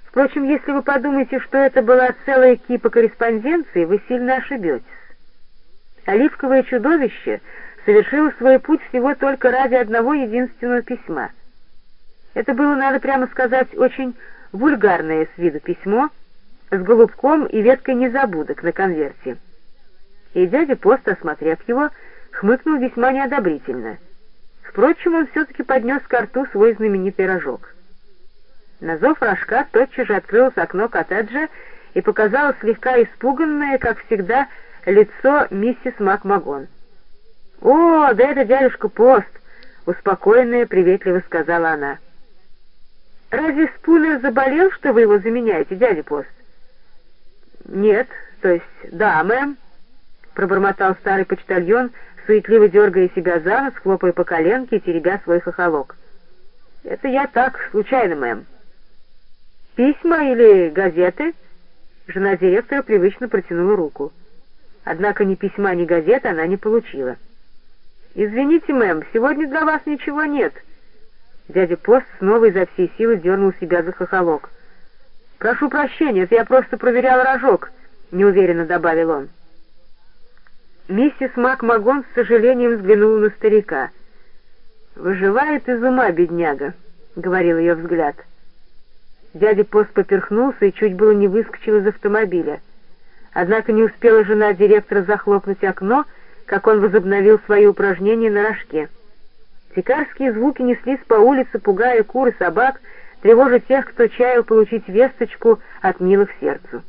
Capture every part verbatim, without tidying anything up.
Впрочем, если вы подумаете, что это была целая кипа корреспонденции, вы сильно ошибетесь. Оливковое чудовище совершило свой путь всего только ради одного единственного письма. Это было, надо прямо сказать, очень вульгарное с виду письмо с голубком и веткой незабудок на конверте. И дядя Пост, осмотрев его, хмыкнул весьма неодобрительно. Впрочем, он все-таки поднес ко рту свой знаменитый рожок. На зов рожка тотчас же открылось окно коттеджа, и показалось слегка испуганное, как всегда, лицо миссис Макмагон. «О, да это дядюшка Пост!» — успокоенная, приветливо сказала она. «Разве Спулер заболел, что вы его заменяете, дядя Пост?» «Нет, то есть да, мэм», — пробормотал старый почтальон, суетливо дергая себя за нос, хлопая по коленке и теребя свой хохолок. «Это я так, случайно, мэм». «Письма или газеты?» Жена директора привычно протянула руку. Однако ни письма, ни газеты она не получила. «Извините, мэм, сегодня для вас ничего нет». Дядя Пост снова изо всей силы дернул себя за хохолок. «Прошу прощения, это я просто проверял рожок», — неуверенно добавил он. Миссис Макмагон с сожалением взглянула на старика. «Выживает из ума, бедняга», — говорил ее взгляд. Дядя Пост поперхнулся и чуть было не выскочил из автомобиля. Однако не успела жена директора захлопнуть окно, как он возобновил свои упражнения на рожке. Дикарские звуки неслись по улице, пугая кур и собак, тревожа тех, кто чаял получить весточку от милых сердцу.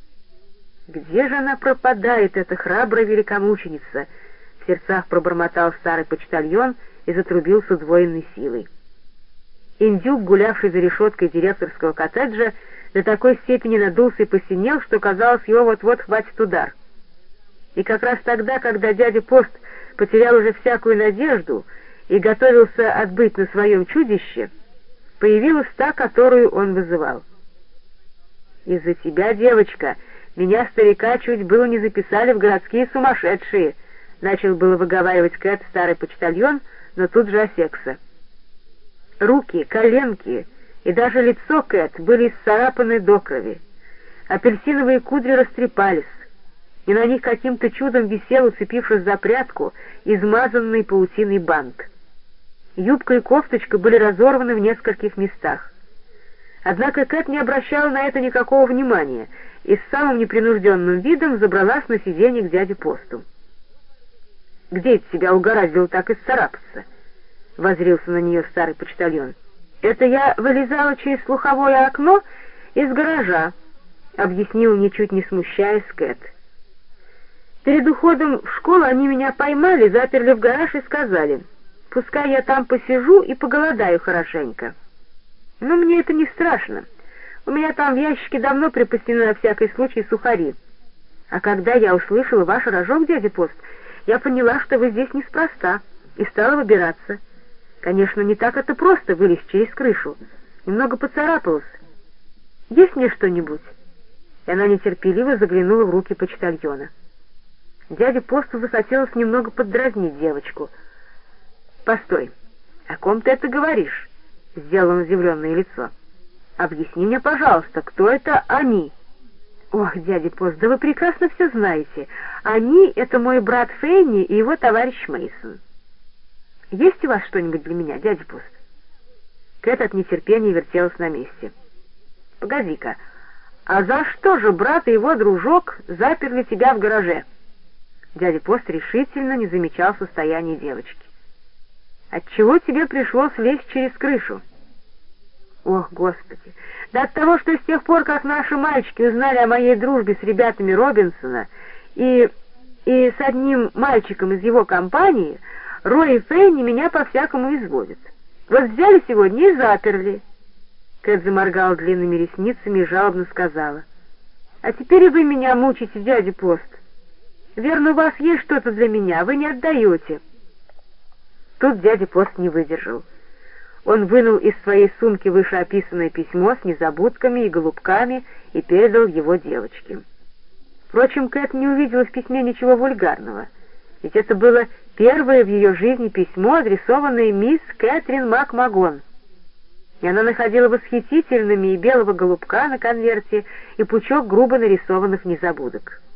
«Где же она пропадает, эта храбрая великомученица?» — в сердцах пробормотал старый почтальон и затрубил с удвоенной силой. Индюк, гулявший за решеткой директорского коттеджа, до такой степени надулся и посинел, что, казалось, его вот-вот хватит удар. И как раз тогда, когда дядя Пост потерял уже всякую надежду и готовился отбыть на своем чудище, появилась та, которую он вызывал. «Из-за тебя, девочка, меня, старика, чуть было не записали в городские сумасшедшие», — начал было выговаривать Кэт старый почтальон, но тут же осекся. Руки, коленки и даже лицо Кэт были исцарапаны до крови. Апельсиновые кудри растрепались, и на них каким-то чудом висел, уцепившись за прядку, измазанный паутиной бант. Юбка и кофточка были разорваны в нескольких местах. Однако Кэт не обращала на это никакого внимания и с самым непринужденным видом забралась на сиденье к дяде Посту. «Где это тебя угораздило так исцарапаться?» — воззрился на нее старый почтальон. «Это я вылезала через слуховое окно из гаража», — объяснил, ничуть не смущаясь, Кэт. «Перед уходом в школу они меня поймали, заперли в гараж и сказали, пускай я там посижу и поголодаю хорошенько. Но мне это не страшно. У меня там в ящике давно припасены на всякий случай сухари. А когда я услышала ваш рожок, дядя Пост, я поняла, что вы здесь неспроста, и стала выбираться. Конечно, не так это просто вылезть через крышу. Немного поцарапалась. Есть мне что-нибудь?» И она нетерпеливо заглянула в руки почтальона. Дяде Посту захотелось немного поддразнить девочку. «Постой, о ком ты это говоришь?» — сделал он удивленное лицо. «Объясни мне, пожалуйста, кто это они?» «Ох, дядя Пост, да вы прекрасно все знаете. Они — это мой брат Фенни и его товарищ Мейсон. Есть у вас что-нибудь для меня, дядя Пост?» Кэт от нетерпения вертелась на месте. «Погоди-ка, а за что же брат и его дружок заперли тебя в гараже?» Дядя Пост решительно не замечал состояния девочки. «Отчего тебе пришлось лезть через крышу?» «Ох, Господи! Да от того, что с тех пор, как наши мальчики узнали о моей дружбе с ребятами Робинсона и, и с одним мальчиком из его компании, Рой и Фенни меня по-всякому изводят. Вот взяли сегодня и заперли». Кэт заморгала длинными ресницами и жалобно сказала: «А теперь и вы меня мучите, дядя Пост. Верно, у вас есть что-то для меня, вы не отдаете». Тут дядя Пост не выдержал. Он вынул из своей сумки вышеописанное письмо с незабудками и голубками и передал его девочке. Впрочем, Кэт не увидела в письме ничего вульгарного, ведь это было первое в ее жизни письмо, адресованное мисс Кэтрин Макмагон. и она находила восхитительными и белого голубка на конверте, и пучок грубо нарисованных незабудок.